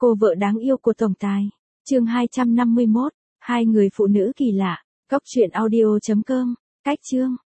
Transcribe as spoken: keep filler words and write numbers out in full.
Cô vợ đáng yêu của tổng tài. Chương hai trăm năm mươi mốt. Hai người phụ nữ kỳ lạ. Cốc truyện audio chấm com. Cách chương.